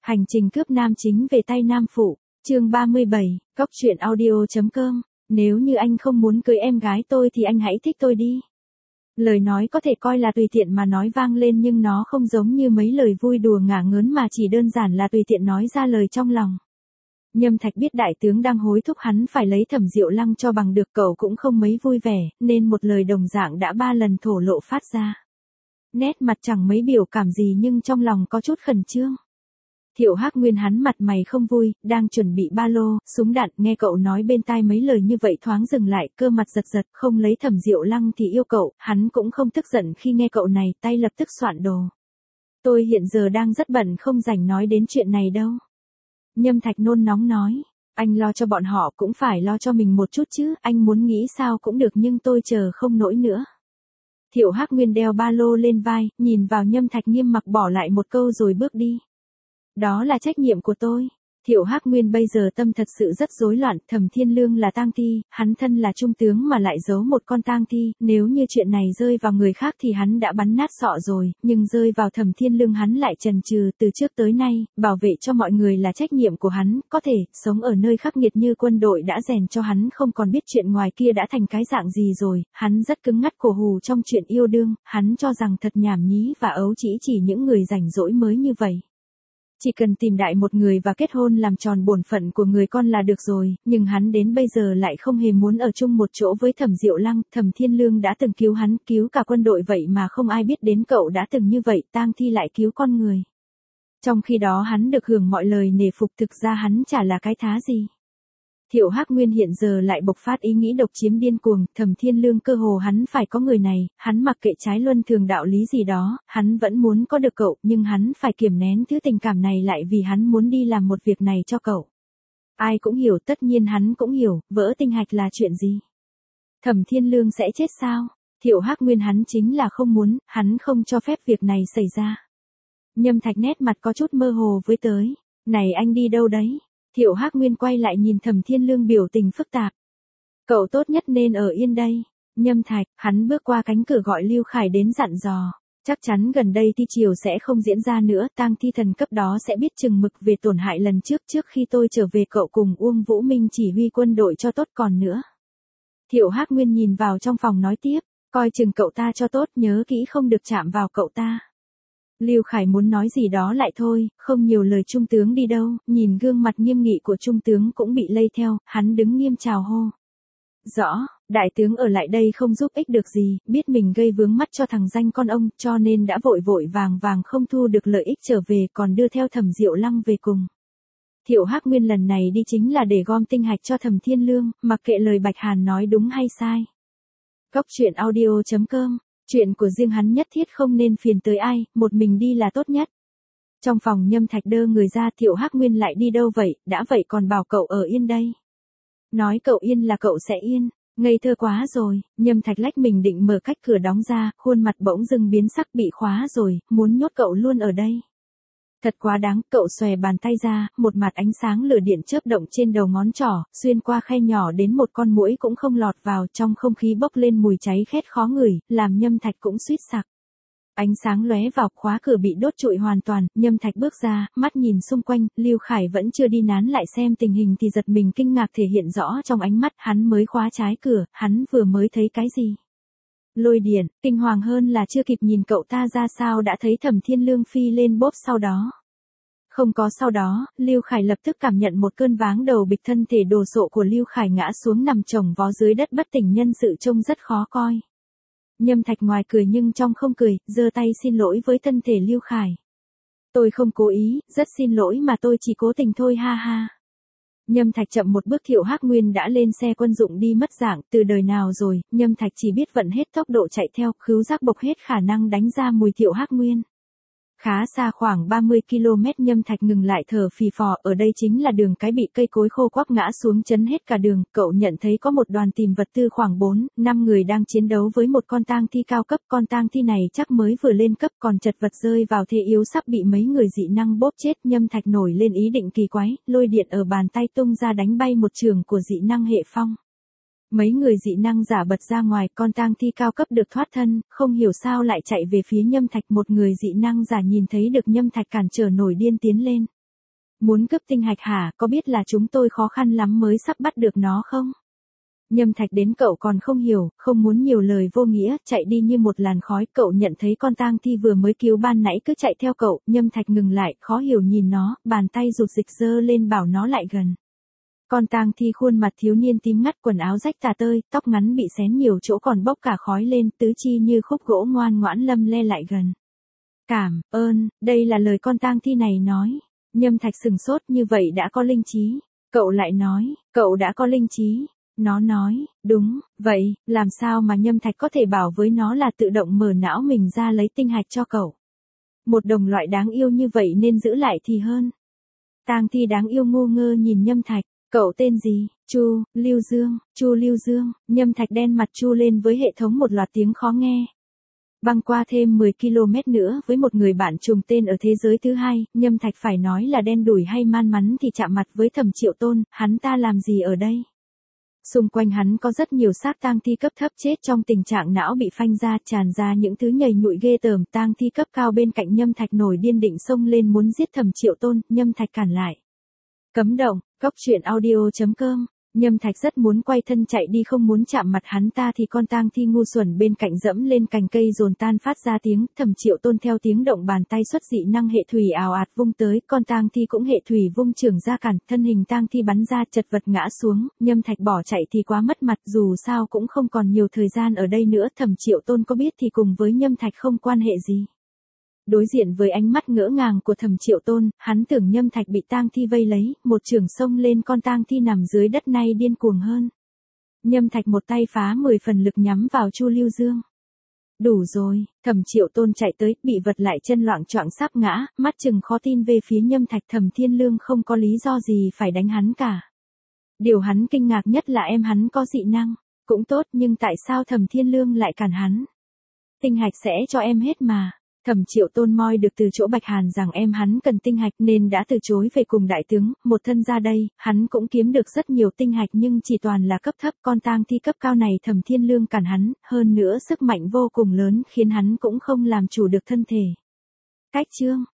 Hành trình cướp nam chính về tay nam phụ, chương 37, Cóc truyện audio.com, nếu như anh không muốn cưới em gái tôi thì anh hãy thích tôi đi. Lời nói có thể coi là tùy tiện mà nói vang lên nhưng nó không giống như mấy lời vui đùa ngả ngớn mà chỉ đơn giản là tùy tiện nói ra lời trong lòng. Nhâm Thạch biết đại tướng đang hối thúc hắn phải lấy Thẩm Diệu Lăng cho bằng được, cậu cũng không mấy vui vẻ, nên một lời đồng dạng đã 3 lần thổ lộ phát ra. Nét mặt chẳng mấy biểu cảm gì nhưng trong lòng có chút khẩn trương. Thiệu Hắc Nguyên hắn mặt mày không vui, đang chuẩn bị ba lô, súng đạn, nghe cậu nói bên tai mấy lời như vậy thoáng dừng lại, cơ mặt giật giật, không lấy Thẩm Diệu Lăng thì yêu cậu, hắn cũng không tức giận khi nghe cậu này, tay lập tức soạn đồ. Tôi hiện giờ đang rất bận không rảnh nói đến chuyện này đâu. Nhâm Thạch nôn nóng nói, anh lo cho bọn họ cũng phải lo cho mình một chút chứ, anh muốn nghĩ sao cũng được nhưng tôi chờ không nổi nữa. Thiệu Hắc Nguyên đeo ba lô lên vai, nhìn vào Nhâm Thạch nghiêm mặc bỏ lại một câu rồi bước đi. Đó là trách nhiệm của tôi. Thiệu Hắc Nguyên bây giờ tâm thật sự rất rối loạn, Thẩm Thiên Lương là tang thi, hắn thân là trung tướng mà lại giấu một con tang thi, nếu như chuyện này rơi vào người khác thì hắn đã bắn nát sọ rồi, nhưng rơi vào Thẩm Thiên Lương hắn lại chần chừ, từ trước tới nay, bảo vệ cho mọi người là trách nhiệm của hắn, có thể, sống ở nơi khắc nghiệt như quân đội đã rèn cho hắn không còn biết chuyện ngoài kia đã thành cái dạng gì rồi, hắn rất cứng ngắt cổ hù trong chuyện yêu đương, hắn cho rằng thật nhảm nhí và ấu trĩ chỉ những người rảnh rỗi mới như vậy. Chỉ cần tìm đại một người và kết hôn làm tròn bổn phận của người con là được rồi, nhưng hắn đến bây giờ lại không hề muốn ở chung một chỗ với Thẩm Diệu Lăng, Thẩm Thiên Lương đã từng cứu hắn, cứu cả quân đội vậy mà không ai biết đến cậu đã từng như vậy, tang thi lại cứu con người. Trong khi đó hắn được hưởng mọi lời nể phục, thực ra hắn chả là cái thá gì. Thiệu Hắc Nguyên hiện giờ lại bộc phát ý nghĩ độc chiếm điên cuồng, Thẩm Thiên Lương cơ hồ hắn phải có người này, hắn mặc kệ trái luân thường đạo lý gì đó, hắn vẫn muốn có được cậu, nhưng hắn phải kiềm nén thứ tình cảm này lại vì hắn muốn đi làm một việc này cho cậu. Ai cũng hiểu, tất nhiên hắn cũng hiểu, vỡ tinh hạch là chuyện gì. Thẩm Thiên Lương sẽ chết sao? Thiệu Hắc Nguyên hắn chính là không muốn, hắn không cho phép việc này xảy ra. Nhâm Thạch nét mặt có chút mơ hồ với tới, này anh đi đâu đấy? Thiệu Hắc Nguyên quay lại nhìn Thẩm Thiên Lương biểu tình phức tạp. Cậu tốt nhất nên ở yên đây. Nhâm Thạch, hắn bước qua cánh cửa gọi Lưu Khải đến dặn dò. Chắc chắn gần đây thi triều sẽ không diễn ra nữa, tang thi thần cấp đó sẽ biết chừng mực về tổn hại lần trước khi tôi trở về cậu cùng Uông Vũ Minh chỉ huy quân đội cho tốt còn nữa. Thiệu Hắc Nguyên nhìn vào trong phòng nói tiếp, coi chừng cậu ta cho tốt, nhớ kỹ không được chạm vào cậu ta. Lưu Khải muốn nói gì đó lại thôi, không nhiều lời. Trung tướng đi đâu, nhìn gương mặt nghiêm nghị của trung tướng cũng bị lây theo, hắn đứng nghiêm chào hô. Rõ, đại tướng ở lại đây không giúp ích được gì, biết mình gây vướng mắt cho thằng danh con ông, cho nên đã vội vội vàng vàng không thu được lợi ích trở về còn đưa theo Thẩm Diệu Lăng về cùng. Thiệu Hắc Nguyên lần này đi chính là để gom tinh hạch cho Thẩm Thiên Lương, mặc kệ lời Bạch Hàn nói đúng hay sai. Cóc truyện audio.com. Chuyện của riêng hắn nhất thiết không nên phiền tới ai, một mình đi là tốt nhất. Trong phòng Nhâm Thạch đơ người ra, Thiệu Hắc Nguyên lại đi đâu vậy, đã vậy còn bảo cậu ở yên đây. Nói cậu yên là cậu sẽ yên, ngây thơ quá rồi. Nhâm Thạch lách mình định mở cách cửa đóng ra, khuôn mặt bỗng dưng biến sắc, bị khóa rồi, muốn nhốt cậu luôn ở đây. Thật quá đáng, cậu xòe bàn tay ra, một mặt ánh sáng lửa điện chớp động trên đầu ngón trỏ, xuyên qua khe nhỏ đến một con muỗi cũng không lọt vào, trong không khí bốc lên mùi cháy khét khó ngửi, làm Nhâm Thạch cũng suýt sặc. Ánh sáng lóe vào, khóa cửa bị đốt trụi hoàn toàn, Nhâm Thạch bước ra, mắt nhìn xung quanh, Lưu Khải vẫn chưa đi nán lại xem tình hình thì giật mình kinh ngạc thể hiện rõ trong ánh mắt, hắn mới khóa trái cửa, hắn vừa mới thấy cái gì? Lôi điện, kinh hoàng hơn là chưa kịp nhìn cậu ta ra sao đã thấy Thẩm Thiên Lương phi lên bốp sau đó. Không có sau đó, Lưu Khải lập tức cảm nhận một cơn váng đầu bịch, thân thể đồ sộ của Lưu Khải ngã xuống nằm chồng vó dưới đất bất tỉnh nhân sự trông rất khó coi. Nhâm Thạch ngoài cười nhưng trong không cười, giơ tay xin lỗi với thân thể Lưu Khải. Tôi không cố ý, rất xin lỗi mà tôi chỉ cố tình thôi ha ha. Nhâm Thạch chậm một bước. Thiệu Hắc Nguyên đã lên xe quân dụng đi mất dạng, từ đời nào rồi, Nhâm Thạch chỉ biết vận hết tốc độ chạy theo, khứu giác bộc hết khả năng đánh ra mùi Thiệu Hắc Nguyên. Khá xa khoảng 30 km Nhâm Thạch ngừng lại thở phì phò, ở đây chính là đường cái bị cây cối khô quắp ngã xuống chấn hết cả đường, cậu nhận thấy có một đoàn tìm vật tư khoảng 4-5 người đang chiến đấu với một con tang thi cao cấp, con tang thi này chắc mới vừa lên cấp còn chật vật rơi vào thế yếu sắp bị mấy người dị năng bóp chết. Nhâm Thạch nổi lên ý định kỳ quái, lôi điện ở bàn tay tung ra đánh bay một trường của dị năng hệ phong. Mấy người dị năng giả bật ra ngoài, con tang thi cao cấp được thoát thân, không hiểu sao lại chạy về phía Nhâm Thạch. Một người dị năng giả nhìn thấy được Nhâm Thạch cản trở nổi điên tiến lên. Muốn cướp tinh hạch hả, có biết là chúng tôi khó khăn lắm mới sắp bắt được nó không? Nhâm Thạch đến cậu còn không hiểu, không muốn nhiều lời vô nghĩa, chạy đi như một làn khói. Cậu nhận thấy con tang thi vừa mới cứu ban nãy cứ chạy theo cậu. Nhâm Thạch ngừng lại, khó hiểu nhìn nó, bàn tay rụt rịch giơ lên bảo nó lại gần. Con tang thi khuôn mặt thiếu niên tím ngắt, quần áo rách tả tơi, tóc ngắn bị xén nhiều chỗ còn bốc cả khói lên, tứ chi như khúc gỗ ngoan ngoãn lâm le lại gần. Cảm ơn, đây là lời con tang thi này nói. Nhâm Thạch sừng sốt, như vậy đã có linh trí. Cậu lại nói, cậu đã có linh trí. Nó nói, đúng, vậy, làm sao mà Nhâm Thạch có thể bảo với nó là tự động mở não mình ra lấy tinh hạch cho cậu. Một đồng loại đáng yêu như vậy nên giữ lại thì hơn. Tang thi đáng yêu ngu ngơ nhìn Nhâm Thạch, cậu tên gì? Chu Lưu Dương, Nhâm Thạch đen mặt chu lên với hệ thống một loạt tiếng khó nghe. Băng qua thêm 10 km nữa với một người bạn trùng tên ở thế giới thứ hai, Nhâm Thạch phải nói là đen đủi hay man mắn thì chạm mặt với Thẩm Triệu Tôn, hắn ta làm gì ở đây? Xung quanh hắn có rất nhiều xác tang thi cấp thấp chết trong tình trạng não bị phanh ra, tràn ra những thứ nhầy nhụi ghê tởm. Tang thi cấp cao bên cạnh Nhâm Thạch nổi điên định xông lên muốn giết Thẩm Triệu Tôn, Nhâm Thạch cản lại. Cấm động, coctruyện.audio.com. Nhâm Thạch rất muốn quay thân chạy đi, không muốn chạm mặt hắn ta thì con tang thi ngu xuẩn bên cạnh dẫm lên cành cây dồn tan phát ra tiếng. Thẩm Triệu Tôn theo tiếng động bàn tay xuất dị năng hệ thủy ào ạt vung tới, con tang thi cũng hệ thủy vung chưởng ra cản, thân hình tang thi bắn ra chật vật ngã xuống. Nhâm Thạch bỏ chạy thì quá mất mặt, dù sao cũng không còn nhiều thời gian ở đây nữa. Thẩm Triệu Tôn có biết thì cùng với Nhâm Thạch không quan hệ gì. Đối diện với ánh mắt ngỡ ngàng của Thẩm Triệu Tôn, hắn tưởng Nhâm Thạch bị tang thi vây lấy, một chưởng xông lên con tang thi nằm dưới đất nay điên cuồng hơn. Nhâm Thạch một tay phá 10 phần lực nhắm vào Chu Lưu Dương. Đủ rồi, Thẩm Triệu Tôn chạy tới, bị vật lại chân loạng choạng sắp ngã, mắt chừng khó tin về phía Nhâm Thạch. Thẩm Thiên Lương không có lý do gì phải đánh hắn cả. Điều hắn kinh ngạc nhất là em hắn có dị năng, cũng tốt nhưng tại sao Thẩm Thiên Lương lại cản hắn? Tinh hạch sẽ cho em hết mà. Thẩm Triệu Tôn moi được từ chỗ Bạch Hàn rằng em hắn cần tinh hạch nên đã từ chối về cùng đại tướng. Một thân ra đây, hắn cũng kiếm được rất nhiều tinh hạch nhưng chỉ toàn là cấp thấp. Con tang thi cấp cao này Thẩm Thiên Lương cản hắn, hơn nữa sức mạnh vô cùng lớn khiến hắn cũng không làm chủ được thân thể. Cách chương